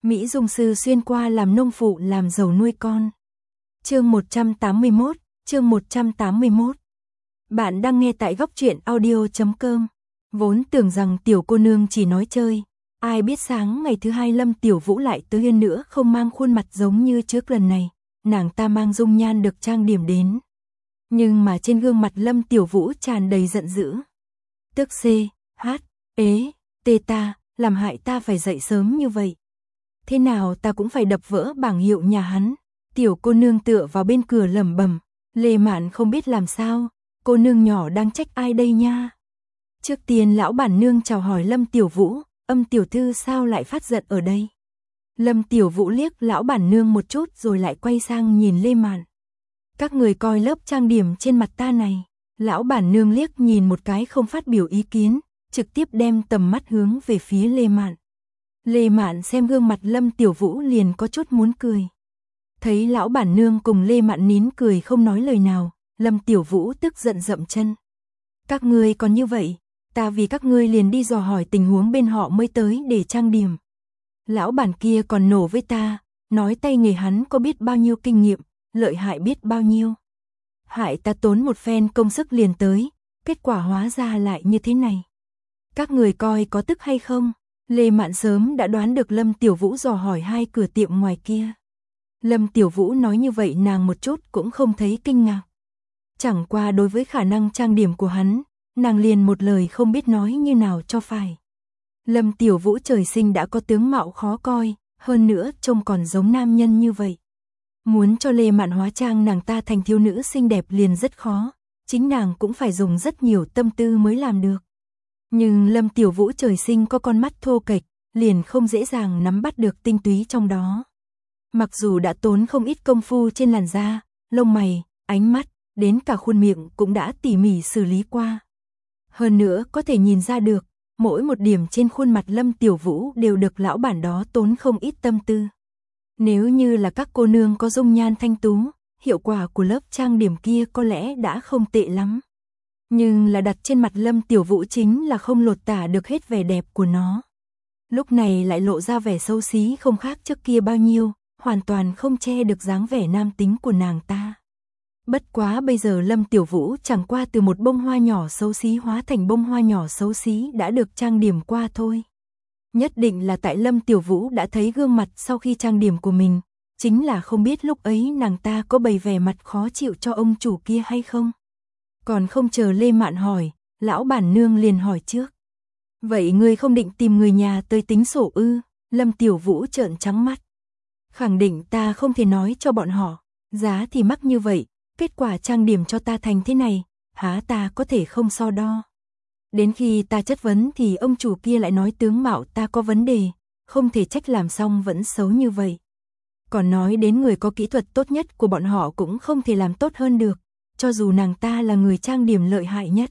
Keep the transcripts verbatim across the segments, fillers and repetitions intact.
Mỹ dung sư xuyên qua làm nông phụ làm giàu nuôi con. Chương một trăm tám mươi mốt, chương một trăm tám mươi mốt. Bạn đang nghe tại góc truyện audio chấm com. Vốn tưởng rằng tiểu cô nương chỉ nói chơi, ai biết sáng ngày thứ hai Lâm Tiểu Vũ lại tới hơn nữa, không mang khuôn mặt giống như trước lần này, nàng ta mang dung nhan được trang điểm đến. Nhưng mà trên gương mặt Lâm Tiểu Vũ tràn đầy giận dữ. Tức C, H, ế, tê ta, làm hại ta phải dậy sớm như vậy. Thế nào ta cũng phải đập vỡ bảng hiệu nhà hắn. Tiểu cô nương tựa vào bên cửa lẩm bẩm, Lê Mạn không biết làm sao, cô nương nhỏ đang trách ai đây nha. Trước tiên lão bản nương chào hỏi Lâm Tiểu Vũ, Âm tiểu thư sao lại phát giận ở đây. Lâm Tiểu Vũ liếc lão bản nương một chút rồi lại quay sang nhìn Lê Mạn. Các người coi lớp trang điểm trên mặt ta này. Lão bản nương liếc nhìn một cái không phát biểu ý kiến, trực tiếp đem tầm mắt hướng về phía Lê Mạn. Lê Mạn xem gương mặt Lâm Tiểu Vũ liền có chút muốn cười. Thấy lão bản nương cùng Lê Mạn nín cười không nói lời nào, Lâm Tiểu Vũ tức giận dậm chân. Các ngươi còn như vậy, ta vì các ngươi liền đi dò hỏi tình huống bên họ mới tới để trang điểm. Lão bản kia còn nổ với ta, nói tay nghề hắn có biết bao nhiêu kinh nghiệm, lợi hại biết bao nhiêu. Hại ta tốn một phen công sức liền tới, kết quả hóa ra lại như thế này. Các người coi có tức hay không? Lê Mạn sớm đã đoán được Lâm Tiểu Vũ dò hỏi hai cửa tiệm ngoài kia. Lâm Tiểu Vũ nói như vậy nàng một chút cũng không thấy kinh ngạc. Chẳng qua đối với khả năng trang điểm của hắn, nàng liền một lời không biết nói như nào cho phải. Lâm Tiểu Vũ trời sinh đã có tướng mạo khó coi, hơn nữa trông còn giống nam nhân như vậy. Muốn cho Lê Mạn hóa trang nàng ta thành thiếu nữ xinh đẹp liền rất khó, chính nàng cũng phải dùng rất nhiều tâm tư mới làm được. Nhưng Lâm Tiểu Vũ trời sinh có con mắt thô kệch, liền không dễ dàng nắm bắt được tinh túy trong đó. Mặc dù đã tốn không ít công phu trên làn da, lông mày, ánh mắt, đến cả khuôn miệng cũng đã tỉ mỉ xử lý qua. Hơn nữa có thể nhìn ra được, mỗi một điểm trên khuôn mặt Lâm Tiểu Vũ đều được lão bản đó tốn không ít tâm tư. Nếu như là các cô nương có dung nhan thanh tú, hiệu quả của lớp trang điểm kia có lẽ đã không tệ lắm. Nhưng là đặt trên mặt Lâm Tiểu Vũ chính là không lột tả được hết vẻ đẹp của nó. Lúc này lại lộ ra vẻ xấu xí không khác trước kia bao nhiêu, hoàn toàn không che được dáng vẻ nam tính của nàng ta. Bất quá bây giờ Lâm Tiểu Vũ chẳng qua từ một bông hoa nhỏ xấu xí hóa thành bông hoa nhỏ xấu xí đã được trang điểm qua thôi. Nhất định là tại Lâm Tiểu Vũ đã thấy gương mặt sau khi trang điểm của mình, chính là không biết lúc ấy nàng ta có bày vẻ mặt khó chịu cho ông chủ kia hay không. Còn không chờ Lê Mạn hỏi, lão bản nương liền hỏi trước. Vậy ngươi không định tìm người nhà tới tính sổ ư? Lâm Tiểu Vũ trợn trắng mắt. Khẳng định ta không thể nói cho bọn họ, giá thì mắc như vậy, kết quả trang điểm cho ta thành thế này, há ta có thể không so đo. Đến khi ta chất vấn thì ông chủ kia lại nói tướng mạo ta có vấn đề, không thể trách làm xong vẫn xấu như vậy. Còn nói đến người có kỹ thuật tốt nhất của bọn họ cũng không thể làm tốt hơn được, cho dù nàng ta là người trang điểm lợi hại nhất.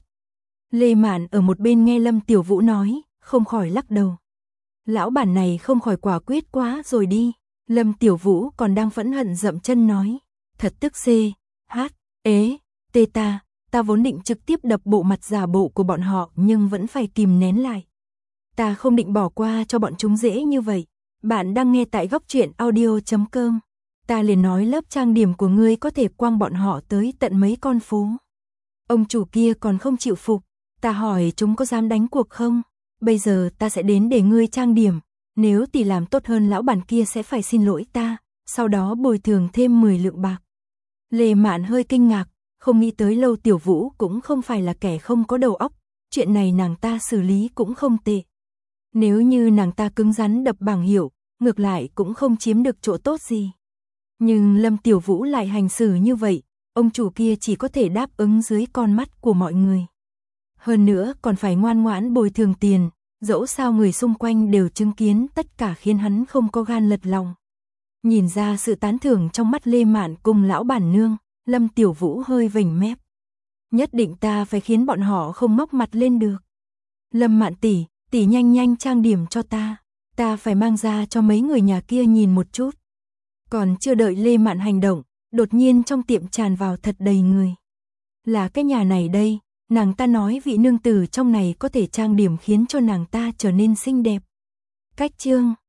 Lê Mạn ở một bên nghe Lâm Tiểu Vũ nói, không khỏi lắc đầu. Lão bản này không khỏi quả quyết quá rồi đi. Lâm Tiểu Vũ còn đang phẫn hận dậm chân nói, thật tức C, H, ế, tê ta, ta vốn định trực tiếp đập bộ mặt giả bộ của bọn họ nhưng vẫn phải kìm nén lại. Ta không định bỏ qua cho bọn chúng dễ như vậy. Bạn đang nghe tại góc truyện audio chấm com. Ta liền nói lớp trang điểm của ngươi có thể quăng bọn họ tới tận mấy con phố. Ông chủ kia còn không chịu phục, ta hỏi chúng có dám đánh cuộc không? Bây giờ ta sẽ đến để ngươi trang điểm, nếu tỷ làm tốt hơn lão bản kia sẽ phải xin lỗi ta, sau đó bồi thường thêm mười lượng bạc. Lê Mạn hơi kinh ngạc, không nghĩ tới Lâu Tiểu Vũ cũng không phải là kẻ không có đầu óc, chuyện này nàng ta xử lý cũng không tệ. Nếu như nàng ta cứng rắn đập bảng hiệu, ngược lại cũng không chiếm được chỗ tốt gì. Nhưng Lâm Tiểu Vũ lại hành xử như vậy, ông chủ kia chỉ có thể đáp ứng dưới con mắt của mọi người. Hơn nữa còn phải ngoan ngoãn bồi thường tiền, dẫu sao người xung quanh đều chứng kiến tất cả khiến hắn không có gan lật lòng. Nhìn ra sự tán thưởng trong mắt Lê Mạn cùng lão bản nương, Lâm Tiểu Vũ hơi vểnh mép. Nhất định ta phải khiến bọn họ không móc mặt lên được. Lâm Mạn tỷ, tỷ nhanh nhanh trang điểm cho ta, ta phải mang ra cho mấy người nhà kia nhìn một chút. Còn chưa đợi Lê Mạn hành động, đột nhiên trong tiệm tràn vào thật đầy người. Là cái nhà này đây, nàng ta nói vị nương tử trong này có thể trang điểm khiến cho nàng ta trở nên xinh đẹp. Cách chương